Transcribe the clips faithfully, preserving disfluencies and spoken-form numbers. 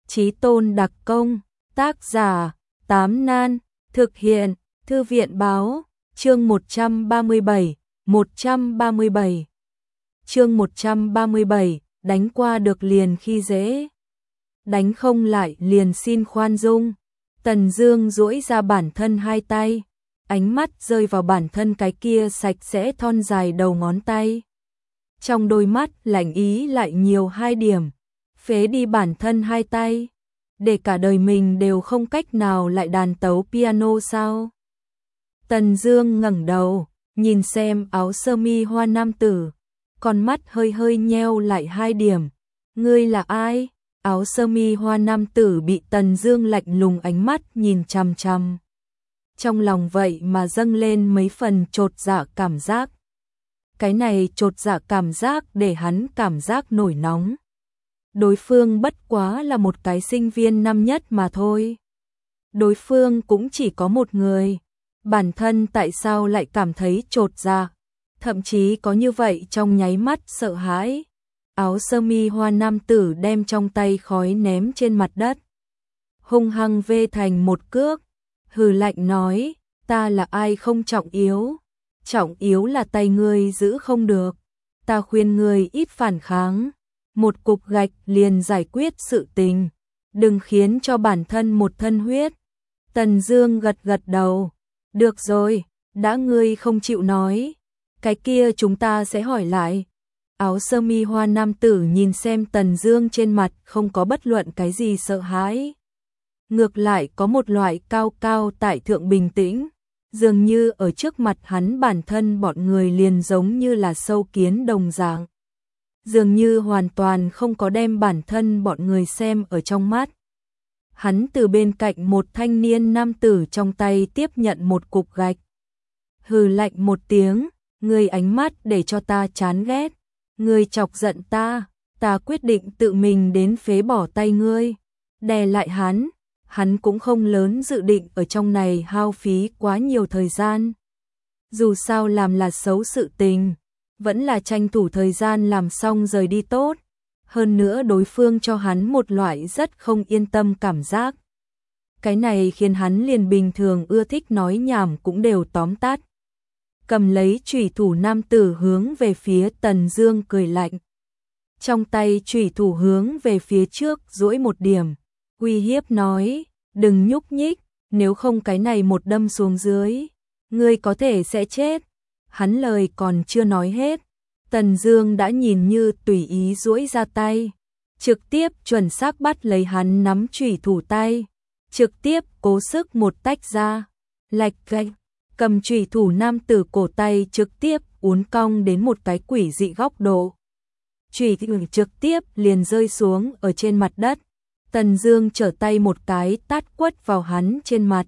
Chí tôn đặc công, tác giả, Tám Nan, thực hiện, Thư viện báo, chương một trăm ba mươi bảy, một trăm ba mươi bảy. Chương một trăm ba mươi bảy, đánh qua được liền khi dễ. Đánh không lại liền xin khoan dung. Tần Dương duỗi ra bản thân hai tay, ánh mắt rơi vào bản thân cái kia sạch sẽ thon dài đầu ngón tay. Trong đôi mắt lạnh ý lại nhiều hai điểm, phế đi bản thân hai tay, để cả đời mình đều không cách nào lại đàn tấu piano sao? Tần Dương ngẩng đầu, nhìn xem áo sơ mi hoa nam tử, con mắt hơi hơi nheo lại hai điểm. Ngươi là ai? Áo sơ mi hoa nam tử bị Tần Dương lạnh lùng ánh mắt nhìn chằm chằm. Trong lòng vậy mà dâng lên mấy phần chột dạ cảm giác. Cái này chột dạ cảm giác để hắn cảm giác nổi nóng. Đối phương bất quá là một cái sinh viên năm nhất mà thôi. Đối phương cũng chỉ có một người. Bản thân tại sao lại cảm thấy chột dạ, thậm chí có như vậy trong nháy mắt sợ hãi. Áo sơ mi hoa nam tử đem trong tay khói ném trên mặt đất, hung hăng vê thành một cước, hừ lạnh nói, ta là ai không trọng yếu, trọng yếu là tay ngươi giữ không được, ta khuyên ngươi ít phản kháng, một cục gạch liền giải quyết sự tình, đừng khiến cho bản thân một thân huyết. Tần Dương gật gật đầu, được rồi, đã ngươi không chịu nói, cái kia chúng ta sẽ hỏi lại. Áo sơ mi hoa nam tử nhìn xem Tần Dương trên mặt không có bất luận cái gì sợ hãi, ngược lại có một loại cao cao tại thượng bình tĩnh, dường như ở trước mặt hắn bản thân bọn người liền giống như là sâu kiến đồng dạng, dường như hoàn toàn không có đem bản thân bọn người xem ở trong mắt. Hắn từ bên cạnh một thanh niên nam tử trong tay tiếp nhận một cục gạch, hừ lạnh một tiếng, ngươi ánh mắt để cho ta chán ghét. Ngươi chọc giận ta, ta quyết định tự mình đến phế bỏ tay ngươi. Đè lại hắn, hắn cũng không lớn dự định ở trong này hao phí quá nhiều thời gian. Dù sao làm là xấu sự tình, vẫn là tranh thủ thời gian làm xong rời đi tốt. Hơn nữa đối phương cho hắn một loại rất không yên tâm cảm giác. Cái này khiến hắn liền bình thường ưa thích nói nhảm cũng đều tóm tắt. Cầm lấy chủy thủ nam tử hướng về phía Tần Dương cười lạnh. Trong tay chủy thủ hướng về phía trước duỗi một điểm, uy hiếp nói, đừng nhúc nhích, nếu không cái này một đâm xuống dưới, ngươi có thể sẽ chết. Hắn lời còn chưa nói hết, Tần Dương đã nhìn như tùy ý duỗi ra tay, trực tiếp chuẩn xác bắt lấy hắn nắm chủy thủ tay, trực tiếp cố sức một tách ra, lạch cạch. Cầm chủy thủ nam tử cổ tay trực tiếp uốn cong đến một cái quỷ dị góc độ. Chủy thủ trực tiếp liền rơi xuống ở trên mặt đất. Tần Dương trở tay một cái tát quất vào hắn trên mặt,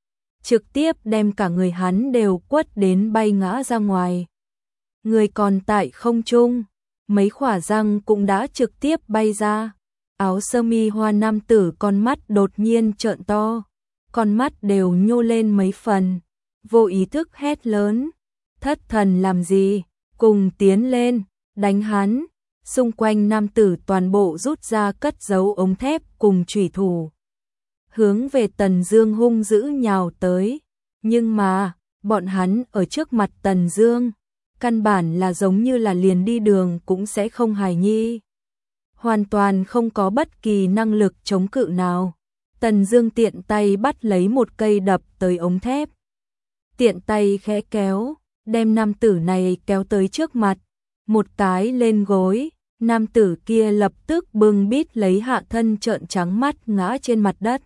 trực tiếp đem cả người hắn đều quất đến bay ngã ra ngoài. Người còn tại không trung, mấy khỏa răng cũng đã trực tiếp bay ra. Áo sơ mi hoa nam tử con mắt đột nhiên trợn to, con mắt đều nhô lên mấy phần. Vô ý thức hét lớn, thất thần làm gì, cùng tiến lên, đánh hắn. Xung quanh nam tử toàn bộ rút ra cất giấu ống thép cùng chủy thủ, hướng về Tần Dương hung dữ nhào tới. Nhưng mà, bọn hắn ở trước mặt Tần Dương, căn bản là giống như là liền đi đường cũng sẽ không hài nhi. Hoàn toàn không có bất kỳ năng lực chống cự nào. Tần Dương tiện tay bắt lấy một cây đập tới ống thép, tiện tay khẽ kéo, đem nam tử này kéo tới trước mặt, một cái lên gối, nam tử kia lập tức bưng bít lấy hạ thân trợn trắng mắt ngã trên mặt đất.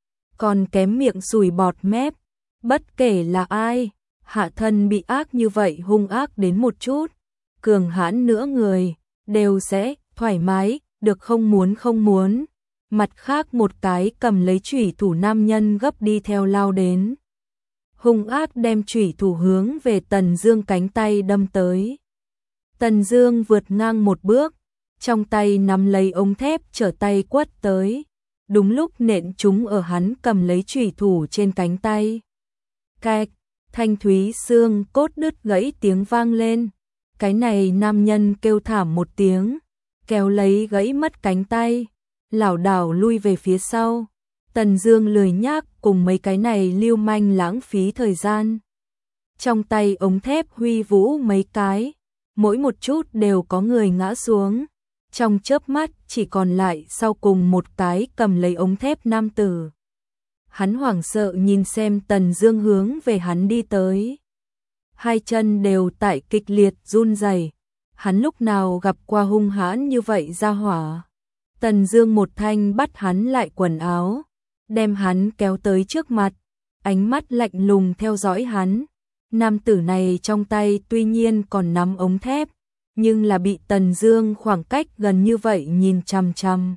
Còn kém miệng sùi bọt mép, bất kể là ai, hạ thân bị ác như vậy hung ác đến một chút, cường hãn nữa người, đều sẽ thoải mái, được không muốn không muốn. Mặt khác một cái cầm lấy chủy thủ nam nhân gấp đi theo lao đến, hung ác đem chủy thủ hướng về Tần Dương cánh tay đâm tới. Tần Dương vượt ngang một bước, trong tay nắm lấy ống thép trở tay quất tới, đúng lúc nện trúng ở hắn cầm lấy chủy thủ trên cánh tay. Cạch, thanh thúy xương cốt đứt gãy tiếng vang lên. Cái này nam nhân kêu thảm một tiếng, kéo lấy gãy mất cánh tay, lảo đảo lui về phía sau. Tần Dương lười nhác cùng mấy cái này lưu manh lãng phí thời gian. Trong tay ống thép huy vũ mấy cái, mỗi một chút đều có người ngã xuống. Trong chớp mắt chỉ còn lại sau cùng một cái cầm lấy ống thép nam tử. Hắn hoảng sợ nhìn xem Tần Dương hướng về hắn đi tới. Hai chân đều tại kịch liệt run rẩy. Hắn lúc nào gặp qua hung hãn như vậy ra hỏa. Tần Dương một thanh bắt hắn lại quần áo, đem hắn kéo tới trước mặt, ánh mắt lạnh lùng theo dõi hắn. Nam tử này trong tay tuy nhiên còn nắm ống thép, nhưng là bị Tần Dương khoảng cách gần như vậy nhìn chằm chằm,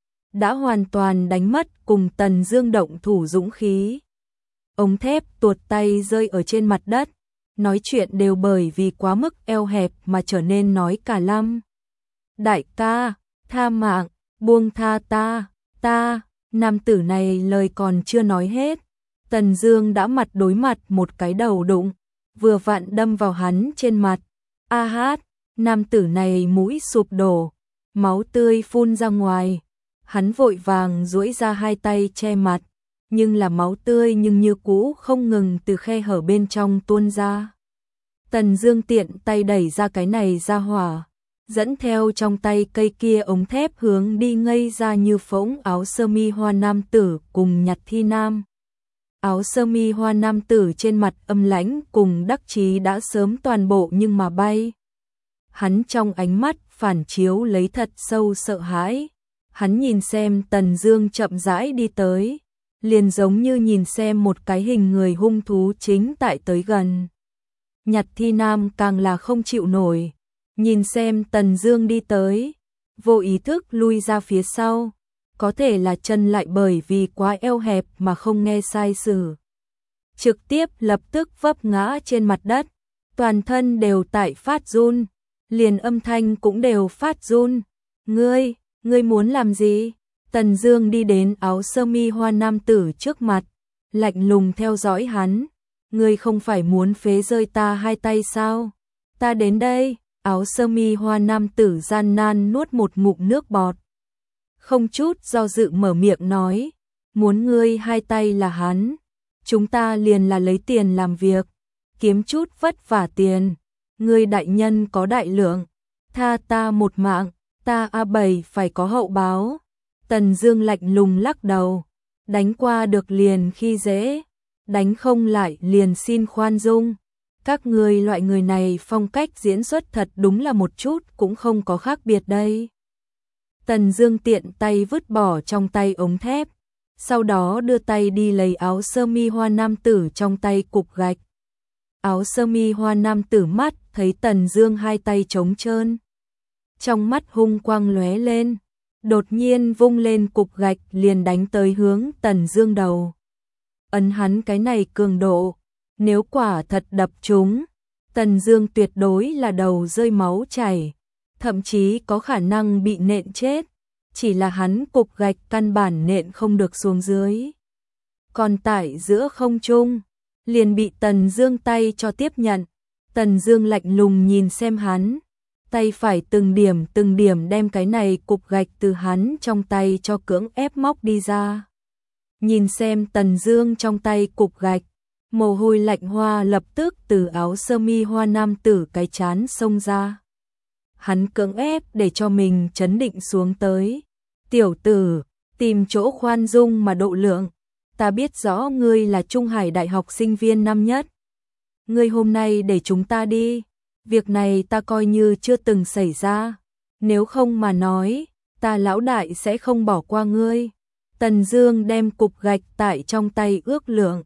đã hoàn toàn đánh mất cùng Tần Dương động thủ dũng khí. Ống thép tuột tay rơi ở trên mặt đất, nói chuyện đều bởi vì quá mức eo hẹp mà trở nên nói cả lăm. Đại ca, tha mạng, buông tha ta, ta, nam tử này lời còn chưa nói hết. Tần Dương đã mặt đối mặt một cái đầu đụng, vừa vặn đâm vào hắn trên mặt. A hát, nam tử này mũi sụp đổ, máu tươi phun ra ngoài. Hắn vội vàng duỗi ra hai tay che mặt, nhưng là máu tươi nhưng như cũ không ngừng từ khe hở bên trong tuôn ra. Tần Dương tiện tay đẩy ra cái này ra hỏa, dẫn theo trong tay cây kia ống thép hướng đi ngây ra như phỗng áo sơ mi hoa nam tử cùng nhặt thi nam. Áo sơ mi hoa nam tử trên mặt âm lãnh cùng đắc chí đã sớm toàn bộ nhưng mà bay. Hắn trong ánh mắt phản chiếu lấy thật sâu sợ hãi. Hắn nhìn xem Tần Dương chậm rãi đi tới, liền giống như nhìn xem một cái hình người hung thú chính tại tới gần. Nhặt thi nam càng là không chịu nổi, nhìn xem Tần Dương đi tới, vô ý thức lui ra phía sau, có thể là chân lại bởi vì quá eo hẹp mà không nghe sai sử. Trực tiếp lập tức vấp ngã trên mặt đất, toàn thân đều tại phát run, liền âm thanh cũng đều phát run. Ngươi, ngươi muốn làm gì? Tần Dương đi đến áo sơ mi hoa nam tử trước mặt, lạnh lùng theo dõi hắn. Ngươi không phải muốn phế rơi ta hai tay sao? Ta đến đây. Áo sơ mi hoa nam tử gian nan nuốt một ngụm nước bọt, không chút do dự mở miệng nói, muốn ngươi hai tay là hắn, chúng ta liền là lấy tiền làm việc, kiếm chút vất vả tiền. Ngươi đại nhân có đại lượng, tha ta một mạng, ta A bảy phải có hậu báo. Tần Dương lạnh lùng lắc đầu, đánh qua được liền khi dễ, đánh không lại liền xin khoan dung. Các ngươi loại người này phong cách diễn xuất thật đúng là một chút cũng không có khác biệt đây. Tần Dương tiện tay vứt bỏ trong tay ống thép, sau đó đưa tay đi lấy áo sơ mi hoa nam tử trong tay cục gạch. Áo sơ mi hoa nam tử mắt thấy Tần Dương hai tay trống trơn, trong mắt hung quang lóe lên, đột nhiên vung lên cục gạch liền đánh tới hướng Tần Dương đầu. Ấn hắn cái này cường độ, nếu quả thật đập trúng, Tần Dương tuyệt đối là đầu rơi máu chảy, thậm chí có khả năng bị nện chết, chỉ là hắn cục gạch căn bản nện không được xuống dưới. Còn tại giữa không trung, liền bị Tần Dương tay cho tiếp nhận. Tần Dương lạnh lùng nhìn xem hắn, tay phải từng điểm từng điểm đem cái này cục gạch từ hắn trong tay cho cưỡng ép móc đi ra. Nhìn xem Tần Dương trong tay cục gạch, mồ hôi lạnh hoa lập tức từ áo sơ mi hoa nam tử cái trán xông ra. Hắn cưỡng ép để cho mình trấn định xuống tới. Tiểu tử, tìm chỗ khoan dung mà độ lượng. Ta biết rõ ngươi là Trung Hải Đại học sinh viên năm nhất. Ngươi hôm nay để chúng ta đi. Việc này ta coi như chưa từng xảy ra. Nếu không mà nói, ta lão đại sẽ không bỏ qua ngươi. Tần Dương đem cục gạch tại trong tay ước lượng.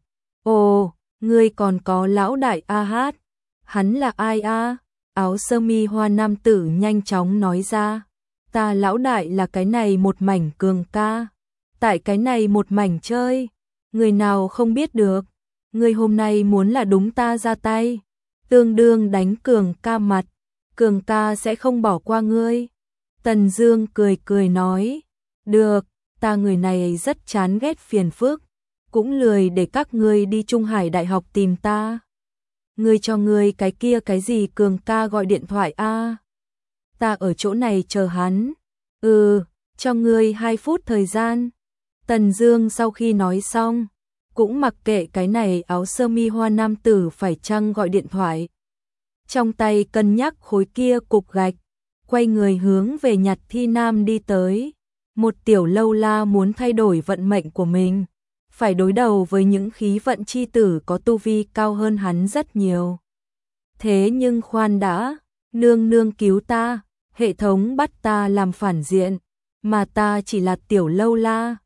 Ồ, ngươi còn có lão đại a hát. Hắn là ai a? Áo sơ mi hoa nam tử nhanh chóng nói ra. Ta lão đại là cái này một mảnh cường ca. Tại cái này một mảnh chơi, người nào không biết được. Ngươi hôm nay muốn là đúng ta ra tay, tương đương đánh cường ca mặt, cường ca sẽ không bỏ qua ngươi. Tần Dương cười cười nói, được, ta người này rất chán ghét phiền phức, cũng lười để các ngươi đi Trung Hải Đại học tìm ta. Ngươi cho ngươi cái kia cái gì cường ca gọi điện thoại a? Ta ở chỗ này chờ hắn. Ừ, cho ngươi hai phút thời gian. Tần Dương sau khi nói xong, cũng mặc kệ cái này áo sơ mi hoa nam tử phải chăng gọi điện thoại. Trong tay cân nhắc khối kia cục gạch, quay người hướng về Nhặt Thi Nam đi tới. Một tiểu lâu la muốn thay đổi vận mệnh của mình, phải đối đầu với những khí vận chi tử có tu vi cao hơn hắn rất nhiều. Thế nhưng khoan đã, nương nương cứu ta, hệ thống bắt ta làm phản diện, mà ta chỉ là tiểu lâu la.